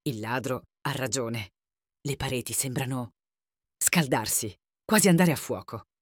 Il ladro ha ragione. Le pareti sembrano scaldarsi, quasi andare a fuoco.